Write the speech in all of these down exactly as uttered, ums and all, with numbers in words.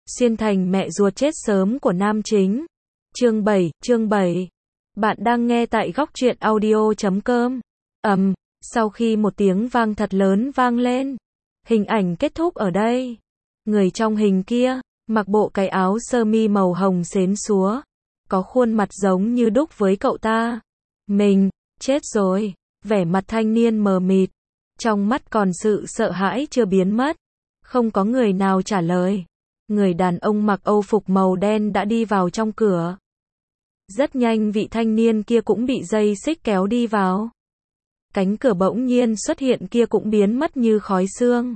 Xuyên thành mẹ ruột chết sớm của nam chính. Chương bảy, chương bảy. Bạn đang nghe tại góc truyện audio chấm com. Ầm, um, sau khi một tiếng vang thật lớn vang lên, hình ảnh kết thúc ở đây. Người trong hình kia, mặc bộ cái áo sơ mi màu hồng xến xúa, có khuôn mặt giống như đúc với cậu ta. Mình, chết rồi, vẻ mặt thanh niên mờ mịt, trong mắt còn sự sợ hãi chưa biến mất. Không có người nào trả lời. Người đàn ông mặc âu phục màu đen đã đi vào trong cửa. Rất nhanh vị thanh niên kia cũng bị dây xích kéo đi vào. Cánh cửa bỗng nhiên xuất hiện kia cũng biến mất như khói sương.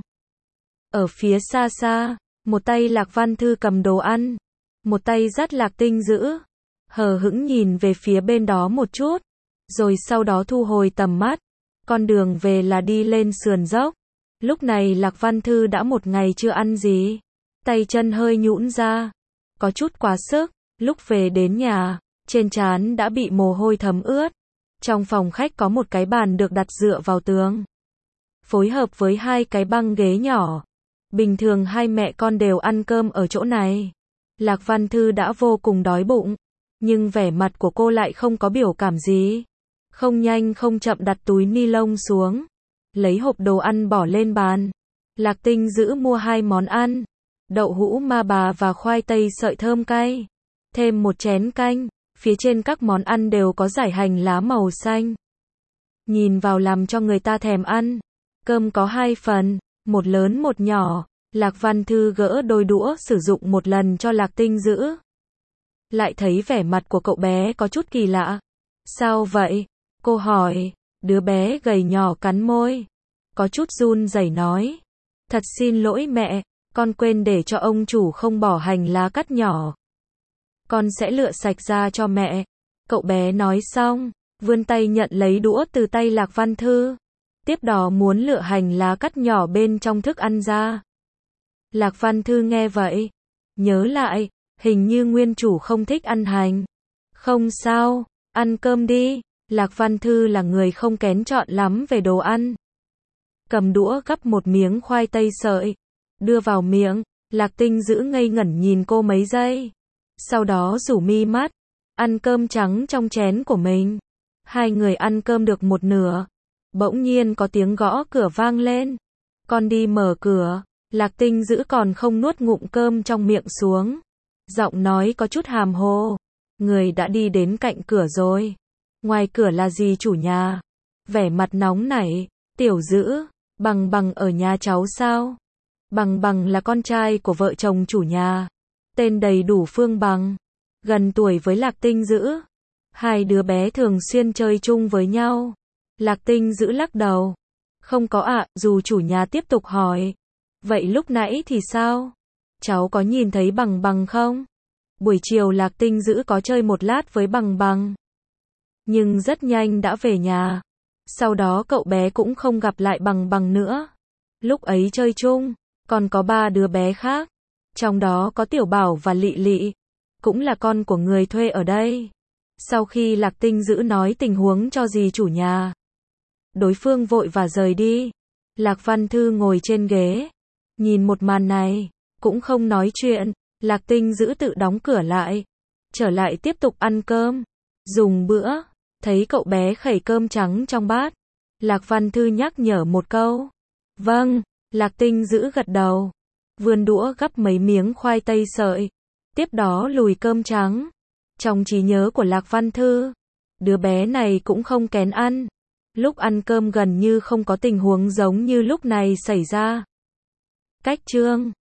Ở phía xa xa, một tay Lạc Văn Thư cầm đồ ăn, một tay dắt Lạc Tinh giữ, hờ hững nhìn về phía bên đó một chút, rồi sau đó thu hồi tầm mắt. Con đường về là đi lên sườn dốc. Lúc này Lạc Văn Thư đã một ngày chưa ăn gì, tay chân hơi nhũn ra, có chút quá sức. Lúc về đến nhà, trên trán đã bị mồ hôi thấm ướt. Trong phòng khách có một cái bàn được đặt dựa vào tường, phối hợp với hai cái băng ghế nhỏ. Bình thường hai mẹ con đều ăn cơm ở chỗ này. Lạc Văn Thư đã vô cùng đói bụng, nhưng vẻ mặt của cô lại không có biểu cảm gì. Không nhanh không chậm đặt túi ni lông xuống, lấy hộp đồ ăn bỏ lên bàn. Lạc Tinh giữ mua hai món ăn, đậu hũ ma bà và khoai tây sợi thơm cay, thêm một chén canh. Phía trên các món ăn đều có dải hành lá màu xanh, nhìn vào làm cho người ta thèm ăn. Cơm có hai phần, một lớn một nhỏ. Lạc Văn Thư gỡ đôi đũa sử dụng một lần cho Lạc Tinh giữ. Lại thấy vẻ mặt của cậu bé có chút kỳ lạ. Sao vậy? Cô hỏi. Đứa bé gầy nhỏ cắn môi, có chút run rẩy nói. Thật xin lỗi mẹ, con quên để cho ông chủ không bỏ hành lá cắt nhỏ. Con sẽ lựa sạch ra cho mẹ. Cậu bé nói xong, vươn tay nhận lấy đũa từ tay Lạc Văn Thư. Tiếp đó muốn lựa hành lá cắt nhỏ bên trong thức ăn ra. Lạc Văn Thư nghe vậy, nhớ lại, hình như nguyên chủ không thích ăn hành. Không sao, ăn cơm đi. Lạc Văn Thư là người không kén chọn lắm về đồ ăn. Cầm đũa gắp một miếng khoai tây sợi, đưa vào miệng. Lạc Tinh giữ ngây ngẩn nhìn cô mấy giây, sau đó rủ mi mắt, ăn cơm trắng trong chén của mình. Hai người ăn cơm được một nửa, bỗng nhiên có tiếng gõ cửa vang lên. Con đi mở cửa. Lạc Tinh giữ còn không nuốt ngụm cơm trong miệng xuống, giọng nói có chút hàm hồ. Người đã đi đến cạnh cửa rồi. Ngoài cửa là gì chủ nhà? Vẻ mặt nóng nảy. Tiểu giữ, Bằng Bằng ở nhà cháu sao? Bằng Bằng là con trai của vợ chồng chủ nhà, tên đầy đủ Phương Bằng, gần tuổi với Lạc Tinh giữ. Hai đứa bé thường xuyên chơi chung với nhau. Lạc Tinh giữ lắc đầu. Không có ạ. Dù chủ nhà tiếp tục hỏi. Vậy lúc nãy thì sao? Cháu có nhìn thấy Bằng Bằng không? Buổi chiều Lạc Tinh giữ có chơi một lát với Bằng Bằng, nhưng rất nhanh đã về nhà. Sau đó cậu bé cũng không gặp lại Bằng Bằng nữa. Lúc ấy chơi chung, còn có ba đứa bé khác, trong đó có Tiểu Bảo và Lị Lị, cũng là con của người thuê ở đây. Sau khi Lạc Tinh giữ nói tình huống cho dì chủ nhà, đối phương vội và rời đi. Lạc Văn Thư ngồi trên ghế, nhìn một màn này, cũng không nói chuyện. Lạc Tinh giữ tự đóng cửa lại, trở lại tiếp tục ăn cơm, dùng bữa. Thấy cậu bé khẩy cơm trắng trong bát, Lạc Văn Thư nhắc nhở một câu. Vâng. Lạc Tinh giữ gật đầu, vươn đũa gắp mấy miếng khoai tây sợi, tiếp đó lùi cơm trắng. Trong trí nhớ của Lạc Văn Thư, đứa bé này cũng không kén ăn. Lúc ăn cơm gần như không có tình huống giống như lúc này xảy ra. Cách chương